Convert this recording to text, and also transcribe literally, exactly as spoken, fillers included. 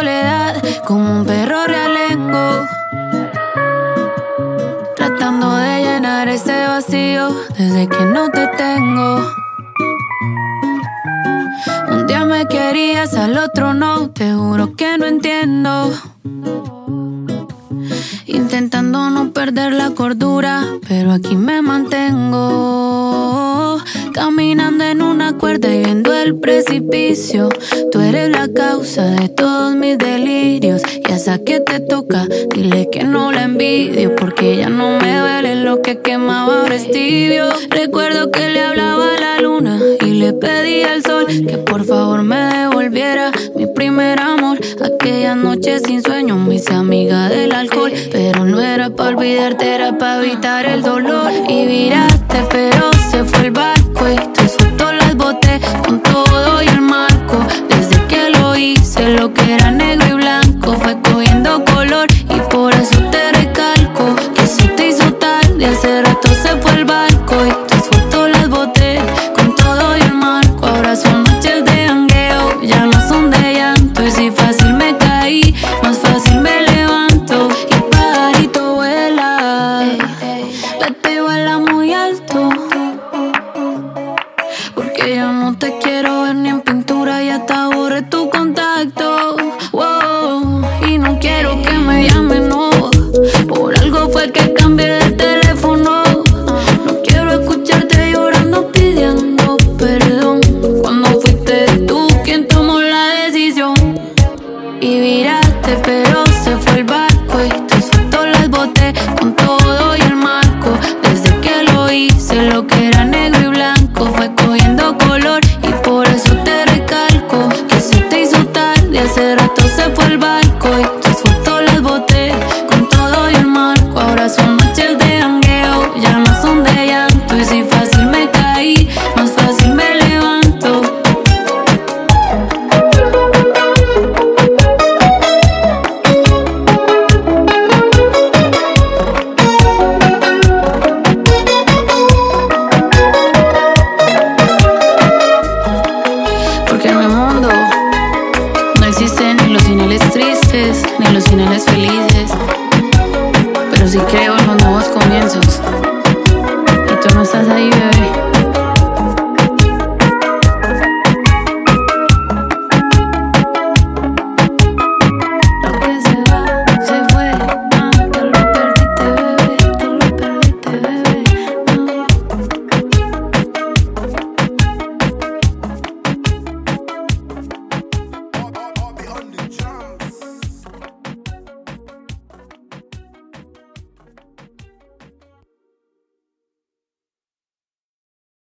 soledad como un perro realengo, tratando de llenar ese vacío desde que no te tengo. Un día me querías, al otro no, te juro que no entiendo. Intentando no perder la cordura, pero aquí me mantengo. Caminando en una cuerda y viendo el precipicio. Tú eres la causa de todos mis delirios. Y a esa que te toca, dile que no la envidio, porque ya no me duele lo que quemaba, ahora es tibio. Recuerdo que le hablaba a la luna y le pedí al sol que por favor me devolviera mi primer amor. Aquella noche sin sueño me hice amiga del alcohol, pero no era pa' olvidarte, era pa' evitar el dolor. Y viraste, pero se fue el barco y tus fotos las boté con todo y el marco. Desde que lo hice, lo que era negro y blanco fue cogiendo color, y por eso te recalco que eso te hizo tarde. Hace rato se fue el barco y tus fotos las boté con todo y el marco. Ahora son noches de jangueo, ya no son de llanto. Y si fácil me caí, más fácil me levanto. Y pajarito vuela, vete y vuela muy alto, porque yo no te quiero ver ni en pintura, ya te aburre tu contacto. Wow. Y no quiero que me llamen, no, por algo fue que cambié de teléfono. No quiero escucharte llorando pidiendo perdón, cuando fuiste tú quien tomó la decisión. Y viraste, pero se fue el barco y tus fotos las boté con todo y el marco. Desde que lo hice, lo que era negro y blanco fue cogiendo color, y por eso te recalco que se te hizo tarde. Hace rato se fue el barco y tus fotos las boté con todo y el marco. Ahora son noches de jangueo, ya no son de llanto. Y si fácil me caí, más fácil me levanto. Porque en mi mundo no existen ni los finales tristes ni los finales felices, pero sí creo en los nuevos comienzos. Y tú no estás ahí, bebé.